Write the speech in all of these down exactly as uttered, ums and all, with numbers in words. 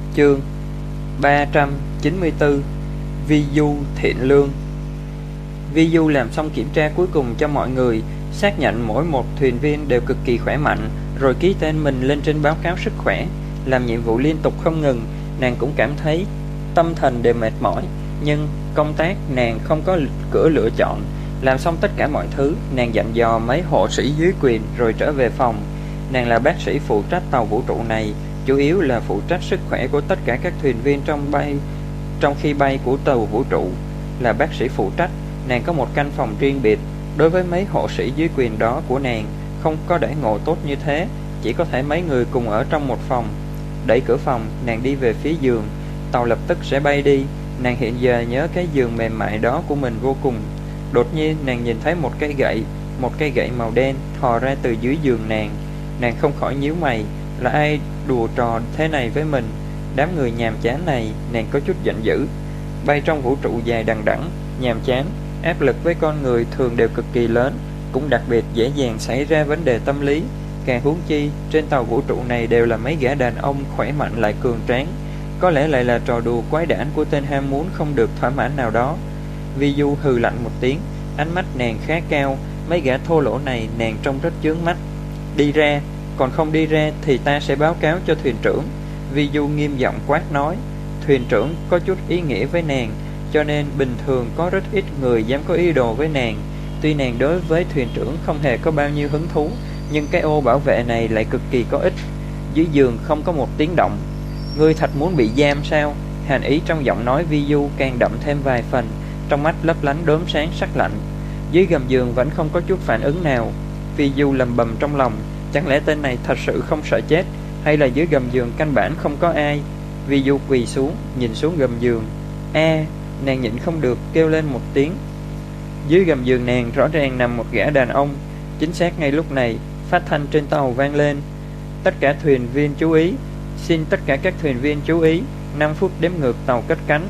Chương ba trăm chín mươi tư. Vi Du thiện lương. Vi Du làm xong kiểm tra cuối cùng cho mọi người, xác nhận mỗi một thuyền viên đều cực kỳ khỏe mạnh, rồi ký tên mình lên trên báo cáo sức khỏe. Làm nhiệm vụ liên tục không ngừng, nàng cũng cảm thấy tâm thần đều mệt mỏi, nhưng công tác nàng không có cửa lựa chọn. Làm xong tất cả mọi thứ, nàng dặn dò mấy hộ sĩ dưới quyền rồi trở về phòng. Nàng là bác sĩ phụ trách tàu vũ trụ này, chủ yếu là phụ trách sức khỏe của tất cả các thuyền viên trong bay trong khi bay của tàu vũ trụ. Là bác sĩ phụ trách, nàng có một căn phòng riêng biệt. Đối với mấy hộ sĩ dưới quyền đó của nàng, không có đãi ngộ tốt như thế, chỉ có thể mấy người cùng ở trong một phòng. Đẩy cửa phòng, nàng đi về phía giường. Tàu lập tức sẽ bay đi. Nàng hiện giờ nhớ cái giường mềm mại đó của mình vô cùng. Đột nhiên nàng nhìn thấy một cây gậy, một cây gậy màu đen thò ra từ dưới giường nàng. Nàng không khỏi nhíu mày, là ai đùa trò thế này với mình? Đám người nhàm chán này, nàng có chút giận dữ. Bay trong vũ trụ dài đằng đẵng, nhàm chán, áp lực với con người thường đều cực kỳ lớn, cũng đặc biệt dễ dàng xảy ra vấn đề tâm lý. Càng huống chi, trên tàu vũ trụ này đều là mấy gã đàn ông khỏe mạnh lại cường tráng. Có lẽ lại là trò đùa quái đản của tên ham muốn không được thỏa mãn nào đó. Vi Du hừ lạnh một tiếng, ánh mắt nàng khá cao, mấy gã thô lỗ này nàng trông rất chướng mắt. Đi ra, còn không đi ra thì ta sẽ báo cáo cho thuyền trưởng. Vi Du nghiêm giọng quát nói. Thuyền trưởng có chút ý nghĩa với nàng, cho nên bình thường có rất ít người dám có ý đồ với nàng. Tuy nàng đối với thuyền trưởng không hề có bao nhiêu hứng thú, nhưng cái ô bảo vệ này lại cực kỳ có ích. Dưới giường không có một tiếng động. Ngươi thật muốn bị giam sao? Hàn ý trong giọng nói Vi Du càng đậm thêm vài phần, trong mắt lấp lánh đốm sáng sắc lạnh. Dưới gầm giường vẫn không có chút phản ứng nào. Vi Du lầm bầm trong lòng, chẳng lẽ tên này thật sự không sợ chết, hay là dưới gầm giường căn bản không có ai? Vi Du quỳ xuống, nhìn xuống gầm giường. A, nàng nhịn không được kêu lên một tiếng. Dưới gầm giường nàng rõ ràng nằm một gã đàn ông. Chính xác ngay lúc này, phát thanh trên tàu vang lên. Tất cả thuyền viên chú ý, xin tất cả các thuyền viên chú ý, năm phút đếm ngược tàu cất cánh.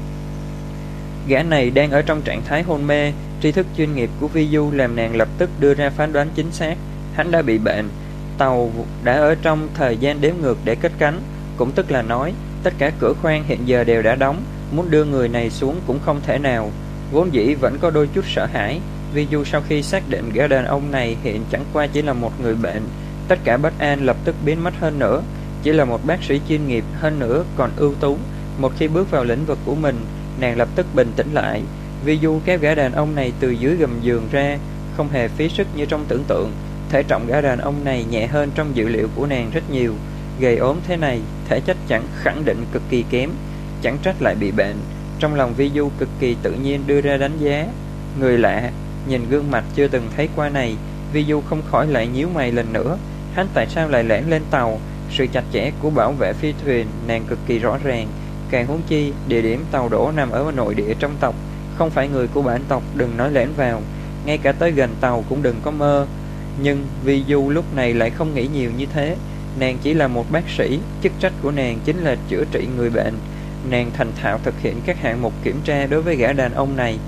Gã này đang ở trong trạng thái hôn mê. Tri thức chuyên nghiệp của Vi Du làm nàng lập tức đưa ra phán đoán chính xác. Hắn đã bị bệnh. Tàu đã ở trong thời gian đếm ngược để cất cánh, cũng tức là nói tất cả cửa khoang hiện giờ đều đã đóng, muốn đưa người này xuống cũng không thể nào. Vốn dĩ vẫn có đôi chút sợ hãi, Vi Du sau khi xác định gã đàn ông này hiện chẳng qua chỉ là một người bệnh, tất cả bất an lập tức biến mất. Hơn nữa, chỉ là một bác sĩ chuyên nghiệp, hơn nữa còn ưu tú. Một khi bước vào lĩnh vực của mình, nàng lập tức bình tĩnh lại. Vi Du kéo gã đàn ông này từ dưới gầm giường ra, không hề phí sức như trong tưởng tượng. Thể trọng gã đàn ông này nhẹ hơn trong dự liệu của nàng rất nhiều. Gầy ốm thế này, thể chất chẳng khẳng định cực kỳ kém, chẳng trách lại bị bệnh. Trong lòng Vi Du cực kỳ tự nhiên đưa ra đánh giá. Người lạ, nhìn gương mặt chưa từng thấy qua này, Vi Du không khỏi lại nhíu mày lần nữa. Hắn tại sao lại lẻn lên tàu? Sự chặt chẽ của bảo vệ phi thuyền nàng cực kỳ rõ ràng. Càng huống chi, địa điểm tàu đổ nằm ở nội địa trong tộc, không phải người của bản tộc, đừng nói lẻn vào. Ngay cả tới gần tàu cũng đừng có mơ. Nhưng Vi Du lúc này lại không nghĩ nhiều như thế. Nàng chỉ là một bác sĩ, chức trách của nàng chính là chữa trị người bệnh. Nàng thành thạo thực hiện các hạng mục kiểm tra đối với gã đàn ông này.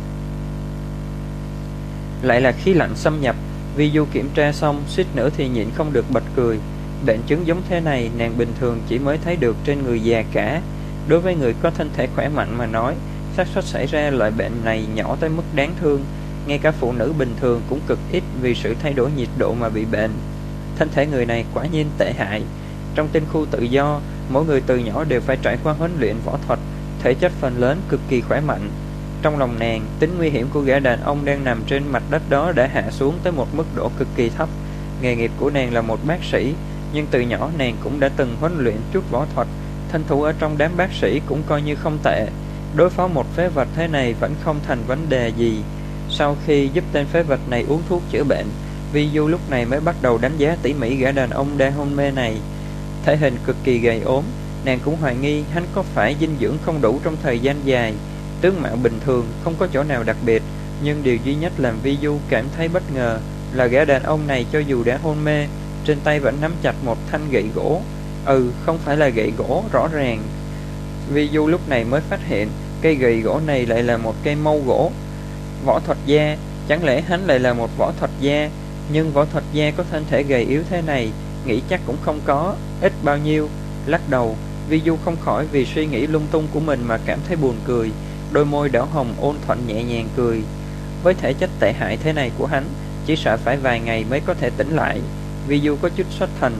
Lại là khí lạnh xâm nhập. Vi Du kiểm tra xong, suýt nữa thì nhịn không được bật cười. Bệnh chứng giống thế này nàng bình thường chỉ mới thấy được trên người già cả. Đối với người có thân thể khỏe mạnh mà nói, xác suất xảy ra loại bệnh này nhỏ tới mức đáng thương. Ngay cả phụ nữ bình thường cũng cực ít vì sự thay đổi nhiệt độ mà bị bệnh. Thân thể người này quả nhiên tệ hại. Trong tinh khu tự do, mỗi người từ nhỏ đều phải trải qua huấn luyện võ thuật, thể chất phần lớn cực kỳ khỏe mạnh. Trong lòng nàng, tính nguy hiểm của gã đàn ông đang nằm trên mặt đất đó đã hạ xuống tới một mức độ cực kỳ thấp. Nghề nghiệp của nàng là một bác sĩ, nhưng từ nhỏ nàng cũng đã từng huấn luyện chút võ thuật, thân thủ ở trong đám bác sĩ cũng coi như không tệ. Đối phó một phế vật thế này vẫn không thành vấn đề gì. Sau khi giúp tên phế vật này uống thuốc chữa bệnh, Vi Du lúc này mới bắt đầu đánh giá tỉ mỉ gã đàn ông đang hôn mê này. Thể hình cực kỳ gầy ốm, nàng cũng hoài nghi hắn có phải dinh dưỡng không đủ trong thời gian dài. Tướng mạo bình thường, không có chỗ nào đặc biệt, nhưng điều duy nhất làm Vi Du cảm thấy bất ngờ là gã đàn ông này cho dù đã hôn mê, trên tay vẫn nắm chặt một thanh gậy gỗ. Ừ, không phải là gậy gỗ, rõ ràng. Vi Du lúc này mới phát hiện cây gậy gỗ này lại là một cây mâu gỗ. Võ thuật gia, chẳng lẽ hắn lại là một võ thuật gia? Nhưng võ thuật gia có thân thể gầy yếu thế này, nghĩ chắc cũng không có ít bao nhiêu. Lắc đầu, Vi Du không khỏi vì suy nghĩ lung tung của mình mà cảm thấy buồn cười. Đôi môi đỏ hồng ôn thuận nhẹ nhàng cười. Với thể chất tệ hại thế này của hắn, chỉ sợ phải vài ngày mới có thể tỉnh lại. Vi Du có chút xuất thần.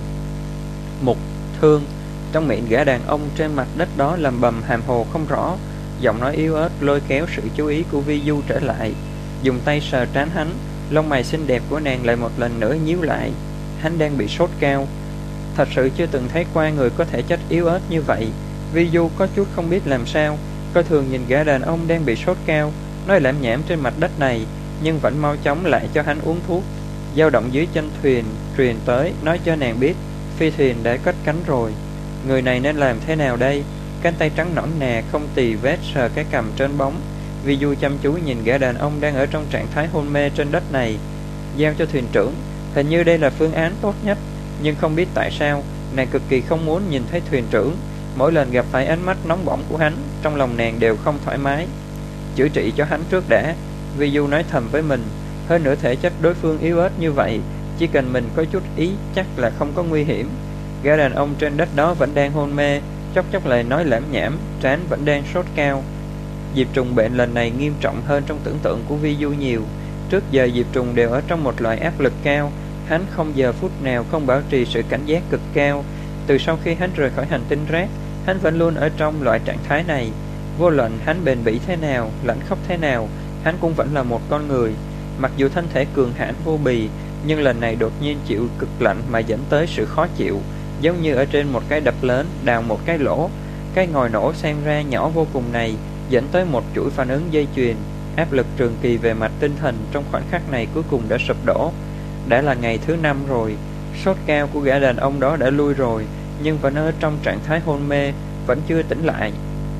Mục Thương. Trong miệng gã đàn ông trên mặt đất đó lầm bầm hàm hồ không rõ. Giọng nói yếu ớt lôi kéo sự chú ý của Vi Du trở lại. Dùng tay sờ trán hắn. Lông mày xinh đẹp của nàng lại một lần nữa nhíu lại. Hắn đang bị sốt cao. Thật sự chưa từng thấy qua người có thể chất yếu ớt như vậy. Vi Du có chút không biết làm sao. Coi thường nhìn gã đàn ông đang bị sốt cao, nói lảm nhảm trên mặt đất này, nhưng vẫn mau chóng lại cho hắn uống thuốc. Dao động dưới chân thuyền truyền tới, nói cho nàng biết phi thuyền đã cất cánh rồi. Người này nên làm thế nào đây? Cánh tay trắng nõn nà không tì vết sờ cái cằm trên bóng. Vi Du chăm chú nhìn gã đàn ông đang ở trong trạng thái hôn mê trên đất này. Giao cho thuyền trưởng, hình như đây là phương án tốt nhất. Nhưng không biết tại sao nàng cực kỳ không muốn nhìn thấy thuyền trưởng. Mỗi lần gặp phải ánh mắt nóng bỏng của hắn, trong lòng nàng đều không thoải mái. Chữa trị cho hắn trước đã, Vi Du nói thầm với mình. Hơn nữa thể chất đối phương yếu ớt như vậy, chỉ cần mình có chút ý chắc là không có nguy hiểm. Gã đàn ông trên đất đó vẫn đang hôn mê, chốc chốc lại nói lảm nhảm, trán vẫn đang sốt cao. Diệp Trùng bệnh lần này nghiêm trọng hơn trong tưởng tượng của Vi Du nhiều. Trước giờ Diệp Trùng đều ở trong một loại áp lực cao. Hắn không giờ phút nào không bảo trì sự cảnh giác cực cao. Từ sau khi hắn rời khỏi hành tinh rác, hắn vẫn luôn ở trong loại trạng thái này. Vô luận hắn bền bỉ thế nào, lãnh khốc thế nào, hắn cũng vẫn là một con người. Mặc dù thân thể cường hãn vô bì, nhưng lần này đột nhiên chịu cực lạnh mà dẫn tới sự khó chịu, giống như ở trên một cái đập lớn đào một cái lỗ. Cái ngòi nổ xen ra nhỏ vô cùng này dẫn tới một chuỗi phản ứng dây chuyền. Áp lực trường kỳ về mặt tinh thần trong khoảnh khắc này cuối cùng đã sụp đổ. Đã là ngày thứ năm rồi, sốt cao của gã đàn ông đó đã lui rồi, nhưng vẫn ở trong trạng thái hôn mê, vẫn chưa tỉnh lại.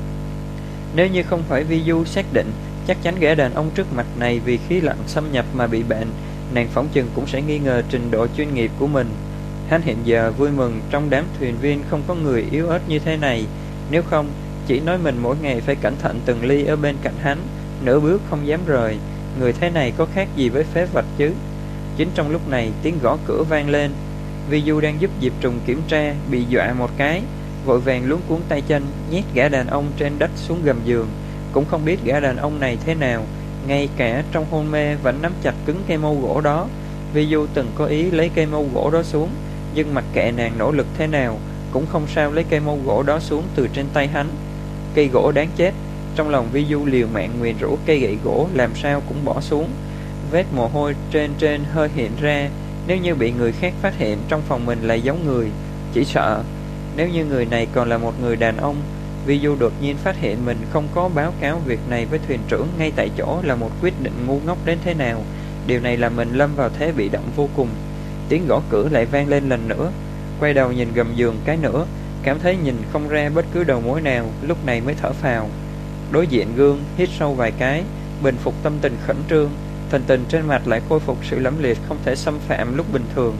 Nếu như không phải Vi Du xác định chắc chắn gã đàn ông trước mặt này vì khí lạnh xâm nhập mà bị bệnh, nàng phỏng chừng cũng sẽ nghi ngờ trình độ chuyên nghiệp của mình. Hắn hiện giờ vui mừng trong đám thuyền viên không có người yếu ớt như thế này. Nếu không, chỉ nói mình mỗi ngày phải cẩn thận từng ly ở bên cạnh hắn, nửa bước không dám rời. Người thế này có khác gì với phế vật chứ? Chính trong lúc này tiếng gõ cửa vang lên. Vi Du đang giúp Diệp Trùng kiểm tra, bị dọa một cái, vội vàng luống cuống tay chân nhét gã đàn ông trên đất xuống gầm giường. Cũng không biết gã đàn ông này thế nào, ngay cả trong hôn mê vẫn nắm chặt cứng cây mâu gỗ đó. Vi Du từng có ý lấy cây mâu gỗ đó xuống, nhưng mặc kệ nàng nỗ lực thế nào cũng không sao lấy cây mâu gỗ đó xuống từ trên tay hắn. Cây gỗ đáng chết. Trong lòng Vi Du liều mạng nguyền rủa cây gậy gỗ làm sao cũng bỏ xuống. Vết mồ hôi trên trên hơi hiện ra. Nếu như bị người khác phát hiện trong phòng mình là giống người, chỉ sợ nếu như người này còn là một người đàn ông. Vi Du đột nhiên phát hiện mình không có báo cáo việc này với thuyền trưởng ngay tại chỗ là một quyết định ngu ngốc đến thế nào. Điều này làm mình lâm vào thế bị động vô cùng. Tiếng gõ cửa lại vang lên lần nữa. Quay đầu nhìn gầm giường cái nữa, cảm thấy nhìn không ra bất cứ đầu mối nào, lúc này mới thở phào. Đối diện gương, hít sâu vài cái, bình phục tâm tình khẩn trương. Thần tình trên mặt lại khôi phục sự lẫm liệt không thể xâm phạm lúc bình thường.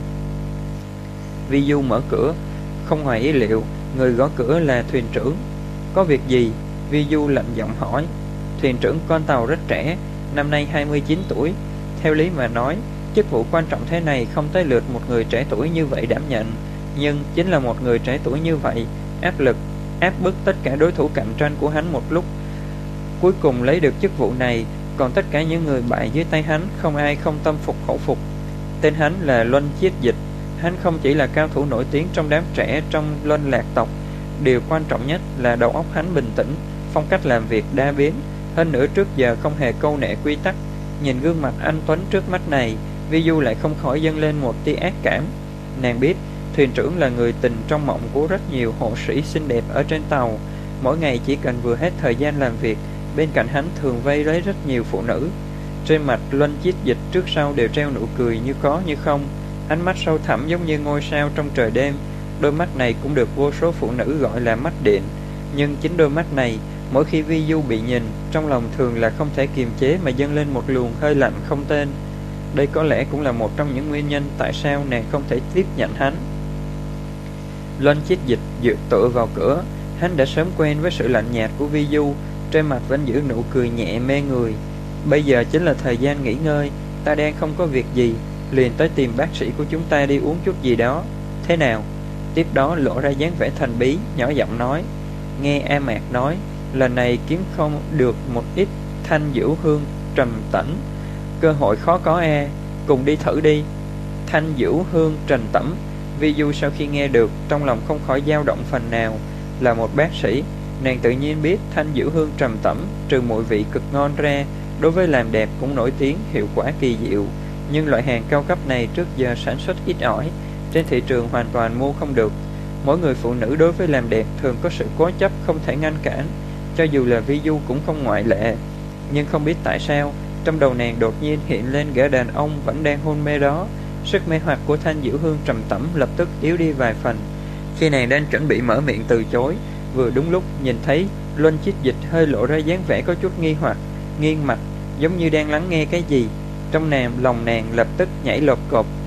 Vi Du mở cửa. Không ngoài ý liệu, người gõ cửa là thuyền trưởng. Có việc gì? Vi Du lạnh giọng hỏi. Thuyền trưởng con tàu rất trẻ, năm nay hai mươi chín tuổi. Theo lý mà nói, chức vụ quan trọng thế này không tới lượt một người trẻ tuổi như vậy đảm nhận. Nhưng chính là một người trẻ tuổi như vậy, áp lực, áp bức tất cả đối thủ cạnh tranh của hắn một lúc, cuối cùng lấy được chức vụ này. Còn tất cả những người bại dưới tay hắn, không ai không tâm phục khẩu phục. Tên hắn là Luân Chiết Dịch. Hắn không chỉ là cao thủ nổi tiếng trong đám trẻ trong Luân Lạc tộc. Điều quan trọng nhất là đầu óc hắn bình tĩnh, phong cách làm việc đa biến. Hơn nữa trước giờ không hề câu nệ quy tắc. Nhìn gương mặt anh tuấn trước mắt này, Vi Du lại không khỏi dâng lên một tia ác cảm. Nàng biết thuyền trưởng là người tình trong mộng của rất nhiều hộ sĩ xinh đẹp ở trên tàu. Mỗi ngày chỉ cần vừa hết thời gian làm việc, bên cạnh hắn thường vây lấy rất nhiều phụ nữ. Trên mặt Luân Chiết Dịch trước sau đều treo nụ cười như có như không. Ánh mắt sâu thẳm giống như ngôi sao trong trời đêm. Đôi mắt này cũng được vô số phụ nữ gọi là mắt điện. Nhưng chính đôi mắt này, mỗi khi Vi Du bị nhìn, trong lòng thường là không thể kiềm chế mà dâng lên một luồng hơi lạnh không tên. Đây có lẽ cũng là một trong những nguyên nhân tại sao nàng không thể tiếp nhận hắn. Luân Chiết Dịch dựa tựa vào cửa. Hắn đã sớm quen với sự lạnh nhạt của Vi Du, trên mặt vẫn giữ nụ cười nhẹ mê người. Bây giờ chính là thời gian nghỉ ngơi, ta đang không có việc gì, liền tới tìm bác sĩ của chúng ta đi uống chút gì đó. Thế nào? Tiếp đó lộ ra dáng vẻ thần bí, nhỏ giọng nói: "Nghe A Mạc nói, lần này kiếm không được một ít thanh diễu hương trầm tẩm, cơ hội khó có e, cùng đi thử đi." Thanh diễu hương trầm tẩm, Vi Du sau khi nghe được, trong lòng không khỏi dao động phần nào. Là một bác sĩ, nàng tự nhiên biết thanh diễu hương trầm tẩm trừ mùi vị cực ngon ra, đối với làm đẹp cũng nổi tiếng hiệu quả kỳ diệu. Nhưng loại hàng cao cấp này trước giờ sản xuất ít ỏi, trên thị trường hoàn toàn mua không được. Mỗi người phụ nữ đối với làm đẹp thường có sự cố chấp không thể ngăn cản, cho dù là Vi Du cũng không ngoại lệ. Nhưng không biết tại sao, trong đầu nàng đột nhiên hiện lên gã đàn ông vẫn đang hôn mê đó. Sức mê hoặc của thanh diễu hương trầm tẩm lập tức yếu đi vài phần. Khi nàng đang chuẩn bị mở miệng từ chối, vừa đúng lúc nhìn thấy Luân Chiết Dịch hơi lộ ra dáng vẻ có chút nghi hoặc, nghiêng mặt, giống như đang lắng nghe cái gì. Trong nàng lòng nàng lập tức nhảy lột cột,